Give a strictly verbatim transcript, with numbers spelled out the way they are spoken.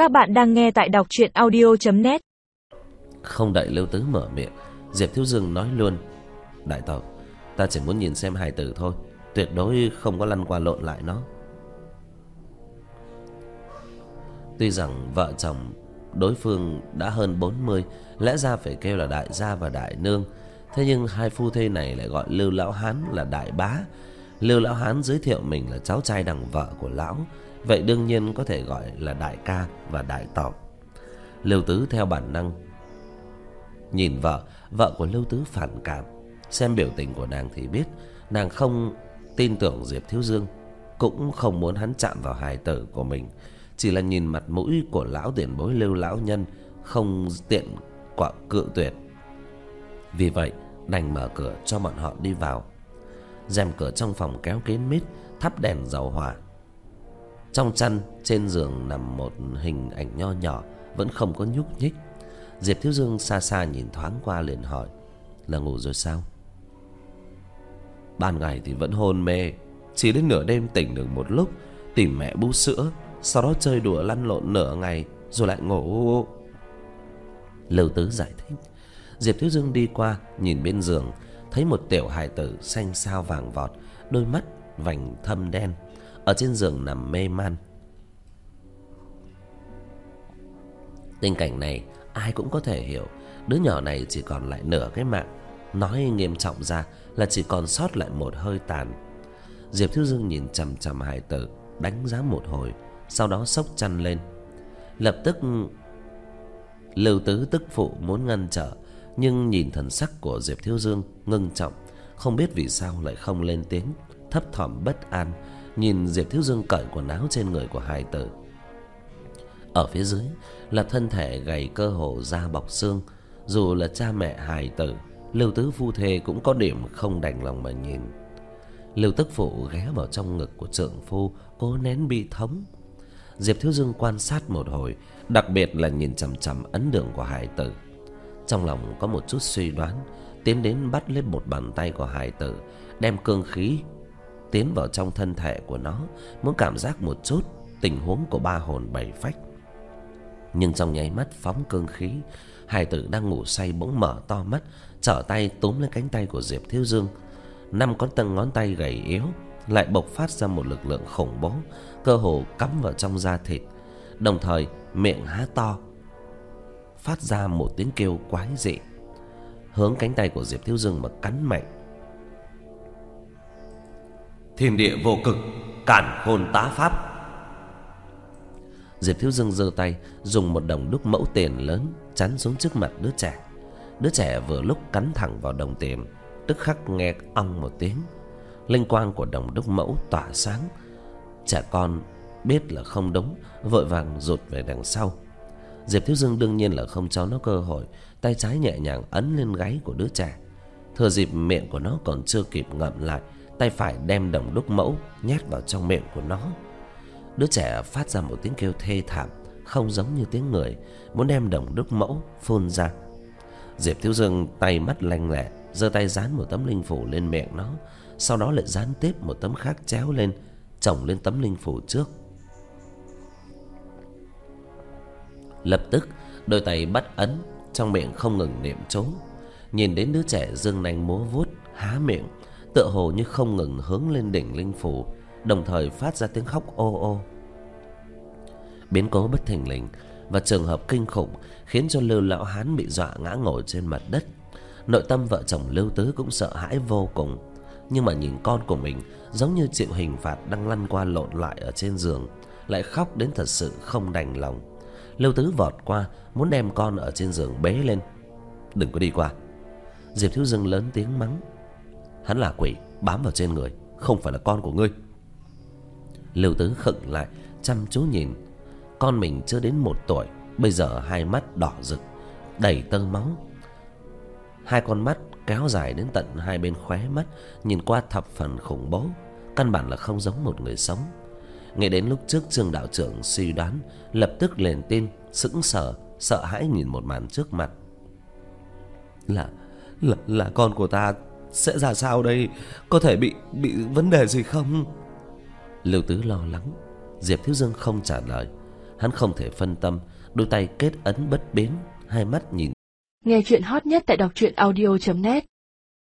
Các bạn đang nghe tại đọc truyện audio chấm net. Không đợi Lưu Tứ mở miệng, Diệp Thiếu Dương nói luôn: Đại tẩu, ta chỉ muốn nhìn xem hài tử thôi, tuyệt đối không có lăn qua lộn lại nó. Tuy rằng vợ chồng đối phương đã hơn bốn mươi, lẽ ra phải kêu là đại gia và đại nương, thế nhưng hai phu thê này lại gọi Lưu Lão Hán là đại bá. Lưu Lão Hán giới thiệu mình là cháu trai đằng vợ của lão, vậy đương nhiên có thể gọi là đại ca và đại tẩu. Lưu Tứ theo bản năng nhìn vợ, vợ của Lưu Tứ phản cảm. Xem biểu tình của nàng thì biết nàng không tin tưởng Diệp Thiếu Dương, cũng không muốn hắn chạm vào hài tử của mình. Chỉ là nhìn mặt mũi của lão tiền bối Lưu lão nhân, không tiện quả cự tuyệt. Vì vậy đành mở cửa cho bọn họ đi vào. Rèm cửa trong phòng kéo kín mít, thắp đèn dầu hỏa. Trong chăn trên giường nằm một hình ảnh nho nhỏ, vẫn không có nhúc nhích. Diệp Thiếu Dương xa xa nhìn thoáng qua liền hỏi: Là ngủ rồi sao? Ban ngày thì vẫn hôn mê, chỉ đến nửa đêm tỉnh được một lúc, tìm mẹ bú sữa, sau đó chơi đùa lăn lộn nửa ngày rồi lại ngủ. Lưu Tứ giải thích. Diệp Thiếu Dương đi qua nhìn bên giường, thấy một tiểu hài tử xanh xao vàng vọt, đôi mắt vành thâm đen, ở trên giường nằm mê man. Tình cảnh này ai cũng có thể hiểu, đứa nhỏ này chỉ còn lại nửa cái mạng, nói nghiêm trọng ra là chỉ còn sót lại một hơi tàn. Diệp Thiếu Dương nhìn chằm chằm hài tử, đánh giá một hồi, sau đó xốc chăn lên. Lập tức Lưu Tứ tức phụ muốn ngăn trở, nhưng nhìn thần sắc của Diệp Thiếu Dương ngưng trọng, không biết vì sao lại không lên tiếng, thấp thỏm bất an nhìn Diệp Thiếu Dương cởi quần áo trên người của hài tử. Ở phía dưới là thân thể gầy cơ hồ da bọc xương. Dù là cha mẹ hài tử, Lưu Tứ phu thê cũng có điểm không đành lòng mà nhìn. Lưu tức phụ ghé vào trong ngực của trượng phu, cố nén bi thống. Diệp Thiếu Dương quan sát một hồi, đặc biệt là nhìn chằm chằm ấn đường của hài tử. Trong lòng có một chút suy đoán, tiến đến bắt lấy một bàn tay của hài tử, đem cương khí tiến vào trong thân thể của nó, muốn cảm giác một chút tình huống của ba hồn bảy phách. Nhưng trong nháy mắt phóng cương khí, hài tử đang ngủ say bỗng mở to mắt, trở tay túm lấy cánh tay của Diệp Thiếu Dương. Năm con tầng ngón tay gầy yếu lại bộc phát ra một lực lượng khủng bố, cơ hồ cắm vào trong da thịt, đồng thời miệng há to, phát ra một tiếng kêu quái dị, hướng cánh tay của Diệp Thiếu Dương mà cắn mạnh. Thiên địa vô cực, cản khôn tá pháp. Diệp Thiếu Dương giơ tay, dùng một đồng đúc mẫu tiền lớn chắn xuống trước mặt đứa trẻ. Đứa trẻ vừa lúc cắn thẳng vào đồng tiền, tức khắc nghe ong một tiếng, linh quang của đồng đúc mẫu tỏa sáng. Trẻ con biết là không đúng, vội vàng rụt về đằng sau. Diệp Thiếu Dương đương nhiên là không cho nó cơ hội, tay trái nhẹ nhàng ấn lên gáy của đứa trẻ. Thừa dịp miệng của nó còn chưa kịp ngậm lại, tay phải đem đồng đúc mẫu nhét vào trong miệng của nó. Đứa trẻ phát ra một tiếng kêu thê thảm, không giống như tiếng người, muốn đem đồng đúc mẫu phun ra. Diệp Thiếu Dương tay mắt lanh lẹ, giơ tay dán một tấm linh phủ lên miệng nó, sau đó lại dán tiếp một tấm khác chéo lên, chồng lên tấm linh phủ trước. Lập tức đôi tay bắt ấn, trong miệng không ngừng niệm chú. Nhìn đến đứa trẻ giương nanh múa vuốt, há miệng, tựa hồ như không ngừng hướng lên đỉnh linh phủ, đồng thời phát ra tiếng khóc ô ô. Biến cố bất thình lình và trường hợp kinh khủng khiến cho Lưu Lão Hán bị dọa ngã ngồi trên mặt đất. Nội tâm vợ chồng Lưu Tứ cũng sợ hãi vô cùng, nhưng mà nhìn con của mình giống như chịu hình phạt đang lăn qua lộn lại ở trên giường, lại khóc đến thật sự không đành lòng. Lưu Tứ vọt qua muốn đem con ở trên giường bế lên. Đừng có đi qua. Diệp Thiếu Dương lớn tiếng mắng. Hắn là quỷ bám vào trên người, không phải là con của ngươi. Lưu Tứ khựng lại, chăm chú nhìn. Con mình chưa đến một tuổi, bây giờ hai mắt đỏ rực, đầy tơ máu. Hai con mắt kéo dài đến tận hai bên khóe mắt, nhìn qua thập phần khủng bố, căn bản là không giống một người sống. Nghe đến lúc trước Trương đạo trưởng suy đoán, lập tức liền tin, sững sờ, sợ hãi nhìn một màn trước mặt. Là, là, là con của ta sẽ ra sao đây? Có thể bị, bị vấn đề gì không? Lưu Tứ lo lắng. Diệp Thiếu Dương không trả lời. Hắn không thể phân tâm, đôi tay kết ấn bất biến, hai mắt nhìn. Nghe chuyện hot nhất tại đọc truyện audio chấm net.